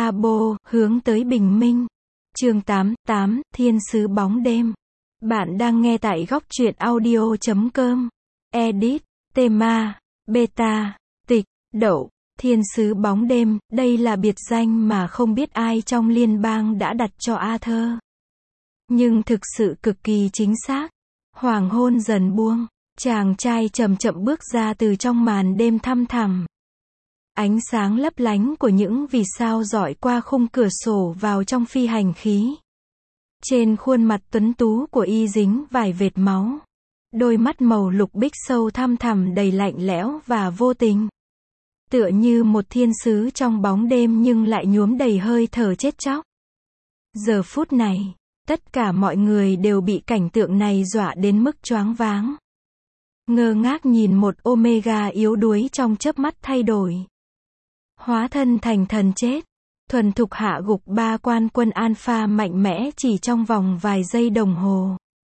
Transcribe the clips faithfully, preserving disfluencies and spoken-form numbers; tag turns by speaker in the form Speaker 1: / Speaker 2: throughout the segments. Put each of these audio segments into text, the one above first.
Speaker 1: Abo, hướng tới bình minh. Chương tám, tám, Thiên sứ bóng đêm. Bạn đang nghe tại góc truyện audio chấm com. Edit, tema, beta, tịch, đậu, Thiên sứ bóng đêm, đây là biệt danh mà không biết ai trong liên bang đã đặt cho Arthur. Nhưng thực sự cực kỳ chính xác. Hoàng hôn dần buông, chàng trai chậm chậm bước ra từ trong màn đêm thăm thẳm. Ánh sáng lấp lánh của những vì sao rọi qua khung cửa sổ vào trong phi hành khí. Trên khuôn mặt tuấn tú của y dính vài vệt máu. Đôi mắt màu lục bích sâu thăm thẳm đầy lạnh lẽo và vô tình. Tựa như một thiên sứ trong bóng đêm nhưng lại nhuốm đầy hơi thở chết chóc. Giờ phút này, tất cả mọi người đều bị cảnh tượng này dọa đến mức choáng váng. Ngơ ngác nhìn một Omega yếu đuối trong chớp mắt thay đổi. Hóa thân thành thần chết. Thuần thục hạ gục ba quan quân Alpha mạnh mẽ chỉ trong vòng vài giây đồng hồ.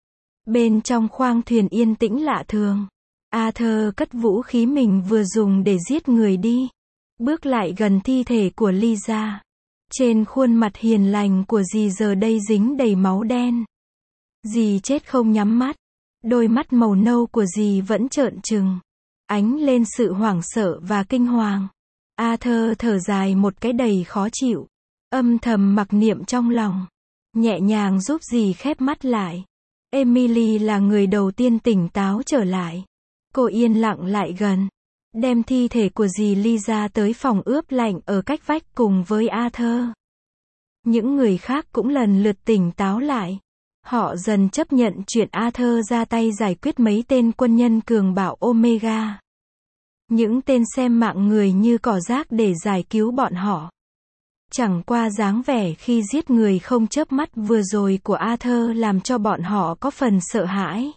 Speaker 1: Bên trong khoang thuyền yên tĩnh lạ thường. Arthur cất vũ khí mình vừa dùng để giết người đi. Bước lại gần thi thể của Lisa. Trên khuôn mặt hiền lành của dì giờ đây dính đầy máu đen. Dì chết không nhắm mắt. Đôi mắt màu nâu của dì vẫn trợn trừng. Ánh lên sự hoảng sợ và kinh hoàng. Arthur thở dài một cái đầy khó chịu. Âm thầm mặc niệm trong lòng. Nhẹ nhàng giúp dì khép mắt lại. Emily là người đầu tiên tỉnh táo trở lại. Cô yên lặng lại gần. Đem thi thể của dì Lisa tới phòng ướp lạnh ở cách vách cùng với Arthur. Những người khác cũng lần lượt tỉnh táo lại. Họ dần chấp nhận chuyện Arthur ra tay giải quyết mấy tên quân nhân cường bạo Omega. Những tên xem mạng người như cỏ rác để giải cứu bọn họ. Chẳng qua dáng vẻ khi giết người không chớp mắt vừa rồi của Arthur làm cho bọn họ có phần sợ hãi.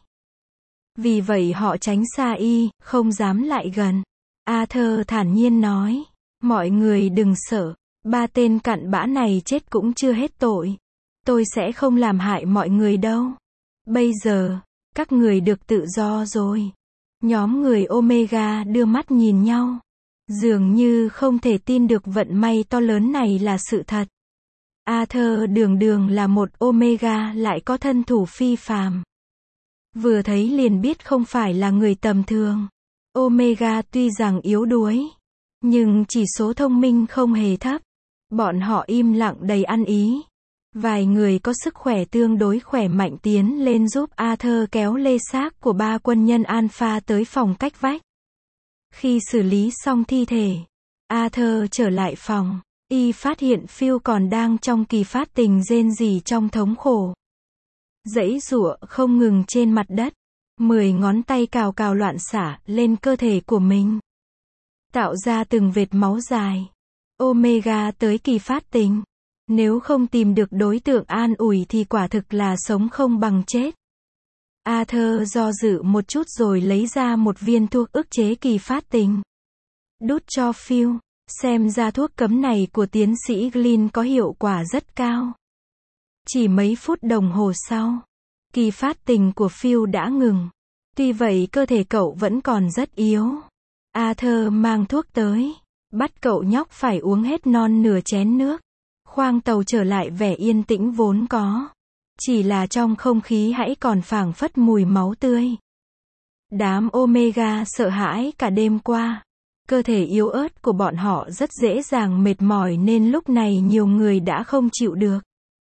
Speaker 1: Vì vậy họ tránh xa y, không dám lại gần. Arthur thản nhiên nói, mọi người đừng sợ, ba tên cặn bã này chết cũng chưa hết tội. Tôi sẽ không làm hại mọi người đâu. Bây giờ, các người được tự do rồi. Nhóm người Omega đưa mắt nhìn nhau. Dường như không thể tin được vận may to lớn này là sự thật. Arthur đường đường là một Omega lại có thân thủ phi phàm. Vừa thấy liền biết không phải là người tầm thường. Omega tuy rằng yếu đuối, nhưng chỉ số thông minh không hề thấp. Bọn họ im lặng đầy ăn ý. Vài người có sức khỏe tương đối khỏe mạnh tiến lên giúp Arthur kéo lê xác của ba quân nhân Alpha tới phòng cách vách. Khi xử lý xong thi thể, Arthur trở lại phòng. Y phát hiện Phil còn đang trong kỳ phát tình rên rỉ trong thống khổ. Giãy giụa không ngừng trên mặt đất. Mười ngón tay cào cào loạn xả lên cơ thể của mình. Tạo ra từng vệt máu dài. Omega tới kỳ phát tình. Nếu không tìm được đối tượng an ủi thì quả thực là sống không bằng chết. Arthur do dự một chút rồi lấy ra một viên thuốc ức chế kỳ phát tình. Đút cho Phil. Xem ra thuốc cấm này của tiến sĩ Glynn có hiệu quả rất cao. Chỉ mấy phút đồng hồ sau, kỳ phát tình của Phil đã ngừng. Tuy vậy cơ thể cậu vẫn còn rất yếu. Arthur mang thuốc tới. Bắt cậu nhóc phải uống hết non nửa chén nước. Khoang tàu trở lại vẻ yên tĩnh vốn có. Chỉ là trong không khí hãy còn phảng phất mùi máu tươi. Đám Omega sợ hãi cả đêm qua. Cơ thể yếu ớt của bọn họ rất dễ dàng mệt mỏi nên lúc này nhiều người đã không chịu được.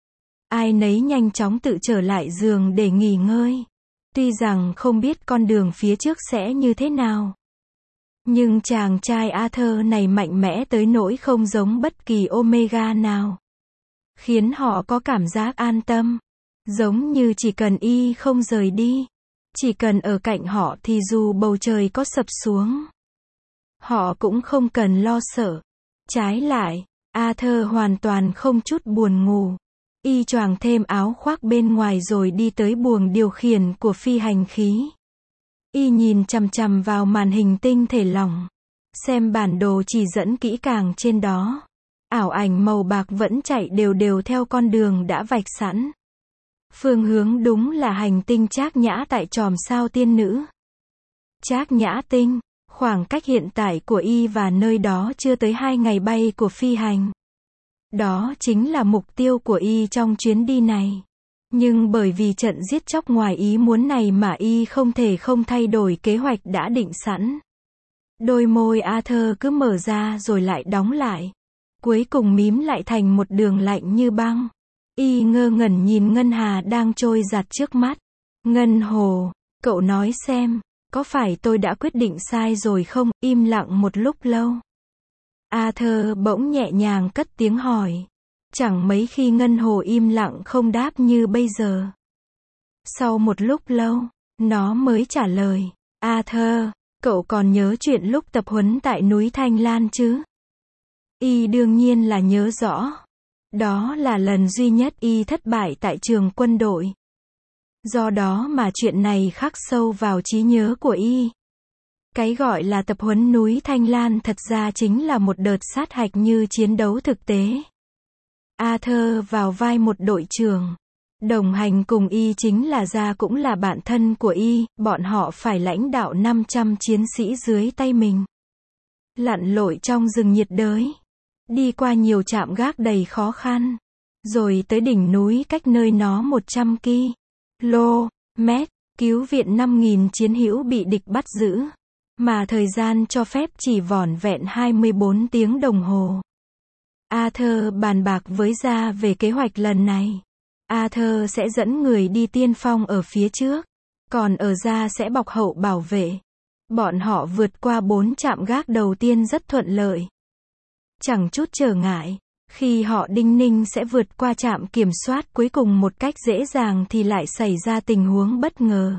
Speaker 1: Ai nấy nhanh chóng tự trở lại giường để nghỉ ngơi. Tuy rằng không biết con đường phía trước sẽ như thế nào. Nhưng chàng trai Arthur này mạnh mẽ tới nỗi không giống bất kỳ Omega nào. Khiến họ có cảm giác an tâm. Giống như chỉ cần y không rời đi. Chỉ cần ở cạnh họ thì dù bầu trời có sập xuống. Họ cũng không cần lo sợ. Trái lại, Arthur hoàn toàn không chút buồn ngủ. Y choàng thêm áo khoác bên ngoài rồi đi tới buồng điều khiển của phi hành khí. Y nhìn chằm chằm vào màn hình tinh thể lỏng. Xem bản đồ chỉ dẫn kỹ càng trên đó. Ảo ảnh màu bạc vẫn chạy đều đều theo con đường đã vạch sẵn. Phương hướng đúng là hành tinh Trác Nhã tại chòm sao tiên nữ. Trác Nhã tinh, khoảng cách hiện tại của y và nơi đó chưa tới hai ngày bay của phi hành. Đó chính là mục tiêu của y trong chuyến đi này. Nhưng bởi vì trận giết chóc ngoài ý muốn này mà y không thể không thay đổi kế hoạch đã định sẵn. Đôi môi Arthur cứ mở ra rồi lại đóng lại. Cuối cùng mím lại thành một đường lạnh như băng. Y ngơ ngẩn nhìn ngân hà đang trôi giạt trước mắt. Ngân hồ, cậu nói xem, có phải tôi đã quyết định sai rồi không? Im lặng một lúc lâu. Arthur bỗng nhẹ nhàng cất tiếng hỏi. Chẳng mấy khi ngân hồ im lặng không đáp như bây giờ. Sau một lúc lâu, nó mới trả lời. Arthur, cậu còn nhớ chuyện lúc tập huấn tại núi Thanh Lan chứ? Y đương nhiên là nhớ rõ. Đó là lần duy nhất y thất bại tại trường quân đội. Do đó mà chuyện này khắc sâu vào trí nhớ của y. Cái gọi là tập huấn núi Thanh Lan thật ra chính là một đợt sát hạch như chiến đấu thực tế. Arthur vào vai một đội trưởng. Đồng hành cùng y chính là Gia cũng là bạn thân của y, bọn họ phải lãnh đạo năm trăm chiến sĩ dưới tay mình. Lặn lội trong rừng nhiệt đới. Đi qua nhiều trạm gác đầy khó khăn. Rồi tới đỉnh núi cách nơi nó một trăm ki lô mét, cứu viện năm nghìn chiến hữu bị địch bắt giữ. Mà thời gian cho phép chỉ vỏn vẹn hai mươi bốn tiếng đồng hồ. Arthur bàn bạc với Gia về kế hoạch lần này. Arthur sẽ dẫn người đi tiên phong ở phía trước. Còn ở Gia sẽ bọc hậu bảo vệ. Bọn họ vượt qua bốn trạm gác đầu tiên rất thuận lợi. Chẳng chút trở ngại. Khi họ đinh ninh sẽ vượt qua trạm kiểm soát cuối cùng một cách dễ dàng thì lại xảy ra tình huống bất ngờ.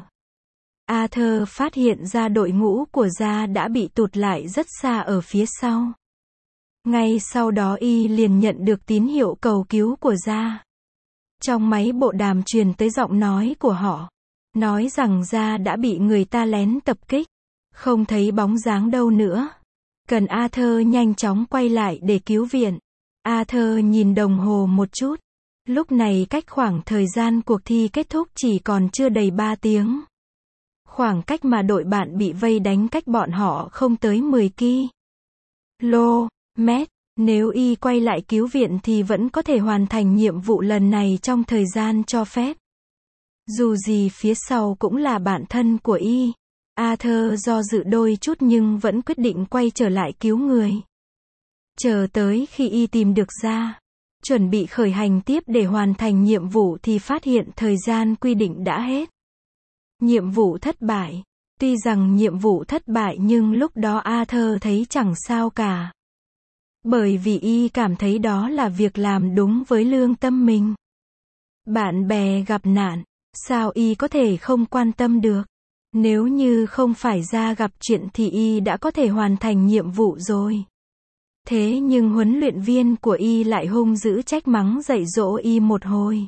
Speaker 1: Arthur phát hiện ra đội ngũ của Gia đã bị tụt lại rất xa ở phía sau. Ngay sau đó y liền nhận được tín hiệu cầu cứu của Gia. Trong máy bộ đàm truyền tới giọng nói của họ. Nói rằng Gia đã bị người ta lén tập kích. Không thấy bóng dáng đâu nữa. Cần Arthur nhanh chóng quay lại để cứu viện. Arthur nhìn đồng hồ một chút. Lúc này cách khoảng thời gian cuộc thi kết thúc chỉ còn chưa đầy ba tiếng. Khoảng cách mà đội bạn bị vây đánh cách bọn họ không tới mười ki lô mét. Nếu y quay lại cứu viện thì vẫn có thể hoàn thành nhiệm vụ lần này trong thời gian cho phép. Dù gì phía sau cũng là bạn thân của y. Arthur do dự đôi chút nhưng vẫn quyết định quay trở lại cứu người. Chờ tới khi y tìm được Gia, chuẩn bị khởi hành tiếp để hoàn thành nhiệm vụ thì phát hiện thời gian quy định đã hết. Nhiệm vụ thất bại. Tuy rằng nhiệm vụ thất bại nhưng lúc đó Arthur thấy chẳng sao cả. Bởi vì y cảm thấy đó là việc làm đúng với lương tâm mình. Bạn bè gặp nạn, sao y có thể không quan tâm được? Nếu như không phải Gia gặp chuyện thì y đã có thể hoàn thành nhiệm vụ rồi. Thế nhưng huấn luyện viên của y lại hung dữ trách mắng dạy dỗ y một hồi.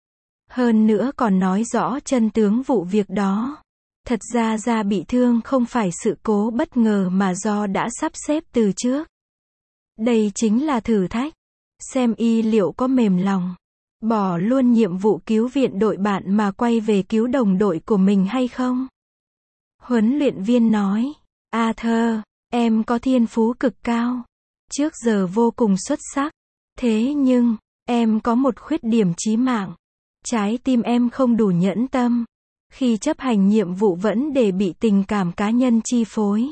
Speaker 1: Hơn nữa còn nói rõ chân tướng vụ việc đó. Thật ra Gia bị thương không phải sự cố bất ngờ mà do đã sắp xếp từ trước. Đây chính là thử thách. Xem y liệu có mềm lòng. Bỏ luôn nhiệm vụ cứu viện đội bạn mà quay về cứu đồng đội của mình hay không? Huấn luyện viên nói. Arthur, em có thiên phú cực cao. Trước giờ vô cùng xuất sắc. Thế nhưng, em có một khuyết điểm chí mạng. Trái tim em không đủ nhẫn tâm. Khi chấp hành nhiệm vụ vẫn để bị tình cảm cá nhân chi phối.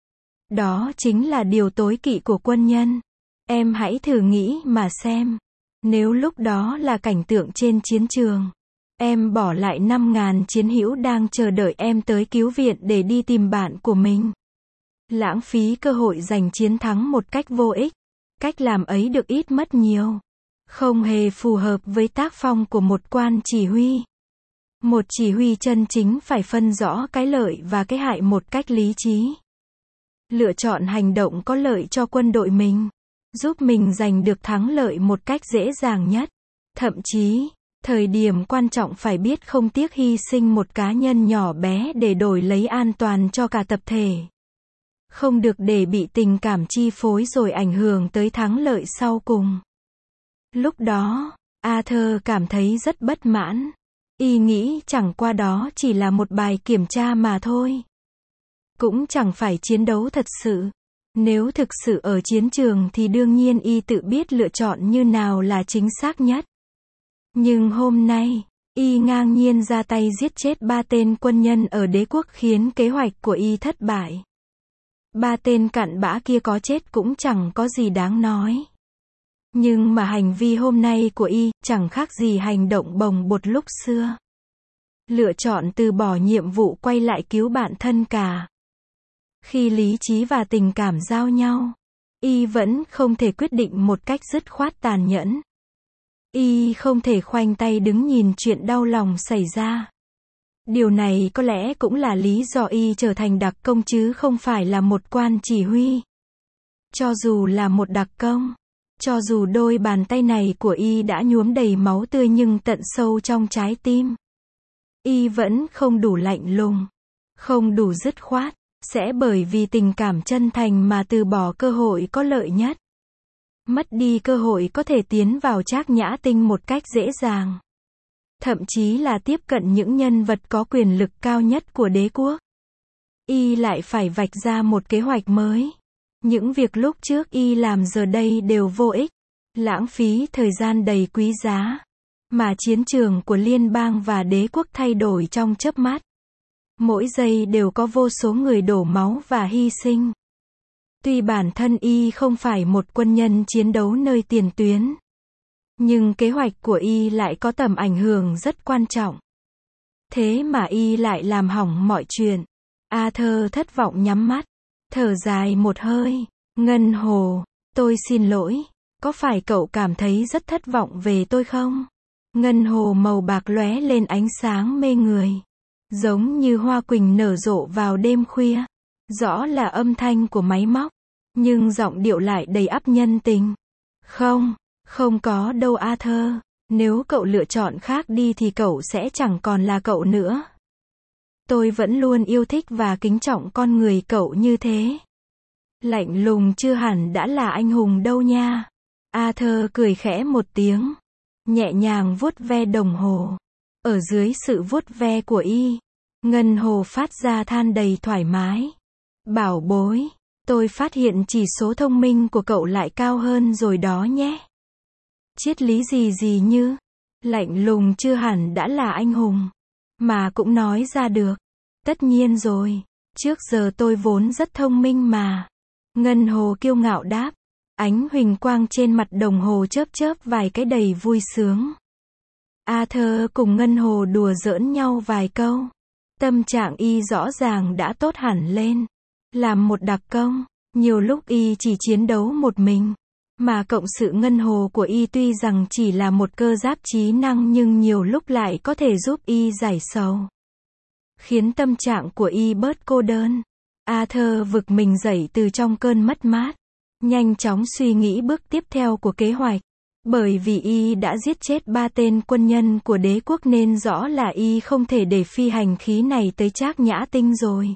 Speaker 1: Đó chính là điều tối kỵ của quân nhân. Em hãy thử nghĩ mà xem. Nếu lúc đó là cảnh tượng trên chiến trường. Em bỏ lại năm nghìn chiến hữu đang chờ đợi em tới cứu viện để đi tìm bạn của mình. Lãng phí cơ hội giành chiến thắng một cách vô ích. Cách làm ấy được ít mất nhiều. Không hề phù hợp với tác phong của một quan chỉ huy. Một chỉ huy chân chính phải phân rõ cái lợi và cái hại một cách lý trí. Lựa chọn hành động có lợi cho quân đội mình. Giúp mình giành được thắng lợi một cách dễ dàng nhất. Thậm chí, thời điểm quan trọng phải biết không tiếc hy sinh một cá nhân nhỏ bé để đổi lấy an toàn cho cả tập thể. Không được để bị tình cảm chi phối rồi ảnh hưởng tới thắng lợi sau cùng. Lúc đó, Arthur cảm thấy rất bất mãn. Y nghĩ chẳng qua đó chỉ là một bài kiểm tra mà thôi. Cũng chẳng phải chiến đấu thật sự. Nếu thực sự ở chiến trường thì đương nhiên y tự biết lựa chọn như nào là chính xác nhất. Nhưng hôm nay, y ngang nhiên ra tay giết chết ba tên quân nhân ở đế quốc khiến kế hoạch của y thất bại. Ba tên cặn bã kia có chết cũng chẳng có gì đáng nói. Nhưng mà hành vi hôm nay của y, chẳng khác gì hành động bồng bột lúc xưa. Lựa chọn từ bỏ nhiệm vụ quay lại cứu bạn thân cả. Khi lý trí và tình cảm giao nhau, y vẫn không thể quyết định một cách dứt khoát tàn nhẫn. Y không thể khoanh tay đứng nhìn chuyện đau lòng xảy ra. Điều này có lẽ cũng là lý do y trở thành đặc công chứ không phải là một quan chỉ huy. Cho dù là một đặc công, cho dù đôi bàn tay này của y đã nhuốm đầy máu tươi nhưng tận sâu trong trái tim, y vẫn không đủ lạnh lùng, không đủ dứt khoát, sẽ bởi vì tình cảm chân thành mà từ bỏ cơ hội có lợi nhất. Mất đi cơ hội có thể tiến vào Trác Nhã Tinh một cách dễ dàng. Thậm chí là tiếp cận những nhân vật có quyền lực cao nhất của đế quốc. Y lại phải vạch ra một kế hoạch mới. Những việc lúc trước y làm giờ đây đều vô ích, lãng phí thời gian đầy quý giá. Mà chiến trường của liên bang và đế quốc thay đổi trong chớp mắt. Mỗi giây đều có vô số người đổ máu và hy sinh. Tuy bản thân y không phải một quân nhân chiến đấu nơi tiền tuyến, nhưng kế hoạch của y lại có tầm ảnh hưởng rất quan trọng. Thế mà y lại làm hỏng mọi chuyện. Arthur thất vọng nhắm mắt, thở dài một hơi. Ngân Hồ, tôi xin lỗi, có phải cậu cảm thấy rất thất vọng về tôi không? Ngân Hồ màu bạc lóe lên ánh sáng mê người, giống như hoa quỳnh nở rộ vào đêm khuya. Rõ là âm thanh của máy móc, nhưng giọng điệu lại đầy ắp nhân tình. Không, không có đâu Arthur, nếu cậu lựa chọn khác đi thì cậu sẽ chẳng còn là cậu nữa. Tôi vẫn luôn yêu thích và kính trọng con người cậu như thế. Lạnh lùng chưa hẳn đã là anh hùng đâu nha. Arthur cười khẽ một tiếng, nhẹ nhàng vuốt ve đồng hồ. Ở dưới sự vuốt ve của y, Ngân Hồ phát ra than đầy thoải mái. Bảo bối, tôi phát hiện chỉ số thông minh của cậu lại cao hơn rồi đó nhé. Triết lý gì gì như, lạnh lùng chưa hẳn đã là anh hùng, mà cũng nói ra được. Tất nhiên rồi, trước giờ tôi vốn rất thông minh mà. Ngân Hồ kiêu ngạo đáp, ánh huỳnh quang trên mặt đồng hồ chớp chớp vài cái đầy vui sướng. Arthur cùng Ngân Hồ đùa giỡn nhau vài câu. Tâm trạng y rõ ràng đã tốt hẳn lên. Làm một đặc công, nhiều lúc y chỉ chiến đấu một mình. Mà cộng sự Ngân Hồ của y tuy rằng chỉ là một cơ giáp trí năng nhưng nhiều lúc lại có thể giúp y giải sầu. Khiến tâm trạng của y bớt cô đơn. Arthur vực mình dậy từ trong cơn mất mát. Nhanh chóng suy nghĩ bước tiếp theo của kế hoạch. Bởi vì y đã giết chết ba tên quân nhân của đế quốc nên rõ là y không thể để phi hành khí này tới Trác Nhã Tinh rồi.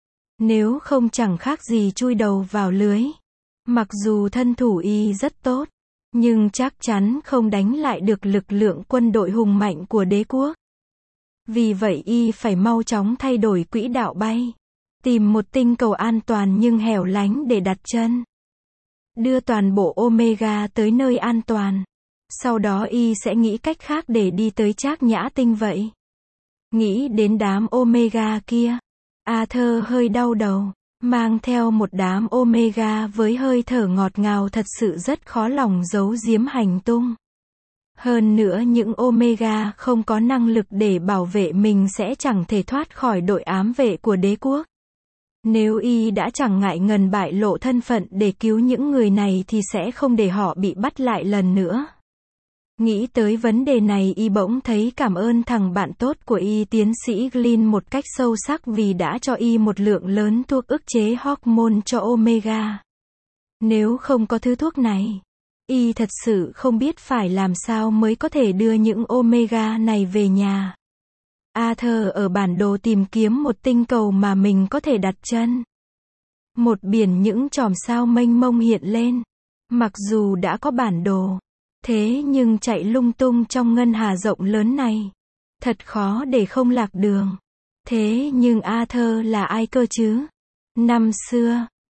Speaker 1: Nếu không chẳng khác gì chui đầu vào lưới. Mặc dù thân thủ y rất tốt, nhưng chắc chắn không đánh lại được lực lượng quân đội hùng mạnh của đế quốc. Vì vậy y phải mau chóng thay đổi quỹ đạo bay. Tìm một tinh cầu an toàn nhưng hẻo lánh để đặt chân. Đưa toàn bộ Omega tới nơi an toàn. Sau đó y sẽ nghĩ cách khác để đi tới Trác Nhã Tinh vậy. Nghĩ đến đám Omega kia, Arthur hơi đau đầu. Mang theo một đám Omega với hơi thở ngọt ngào thật sự rất khó lòng giấu giếm hành tung. Hơn nữa những Omega không có năng lực để bảo vệ mình sẽ chẳng thể thoát khỏi đội ám vệ của đế quốc. Nếu y đã chẳng ngại ngần bại lộ thân phận để cứu những người này thì sẽ không để họ bị bắt lại lần nữa. Nghĩ tới vấn đề này y bỗng thấy cảm ơn thằng bạn tốt của y tiến sĩ Glynn một cách sâu sắc vì đã cho y một lượng lớn thuốc ức chế hormone cho Omega. Nếu không có thứ thuốc này, y thật sự không biết phải làm sao mới có thể đưa những Omega này về nhà. Arthur ở bản đồ tìm kiếm một tinh cầu mà mình có thể đặt chân. Một biển những chòm sao mênh mông hiện lên. Mặc dù đã có bản đồ, thế nhưng chạy lung tung trong ngân hà rộng lớn này, thật khó để không lạc đường. Thế nhưng Arthur là ai cơ chứ? Năm xưa,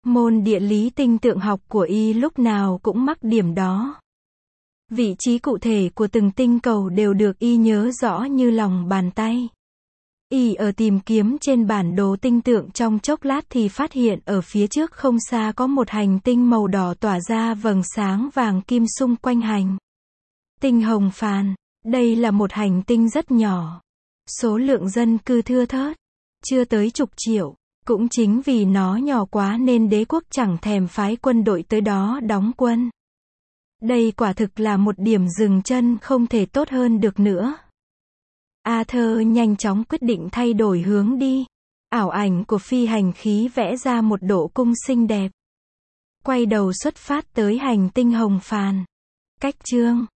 Speaker 1: Môn địa lý tinh tượng học của y lúc nào cũng mắc điểm đó. Vị trí cụ thể của từng tinh cầu đều được y nhớ rõ như lòng bàn tay. Y ở tìm kiếm trên bản đồ tinh tượng trong chốc lát thì phát hiện ở phía trước không xa có một hành tinh màu đỏ tỏa ra vầng sáng vàng kim xung quanh hành tinh Hồng Phàn. Đây là một hành tinh rất nhỏ. Số lượng dân cư thưa thớt, chưa tới chục triệu. Cũng chính vì nó nhỏ quá nên đế quốc chẳng thèm phái quân đội tới đó đóng quân. Đây quả thực là một điểm dừng chân không thể tốt hơn được nữa. Arthur nhanh chóng quyết định thay đổi hướng đi. Ảo ảnh của phi hành khí vẽ ra một độ cung xinh đẹp. Quay đầu xuất phát tới hành tinh Hồng Phàn. Cách chương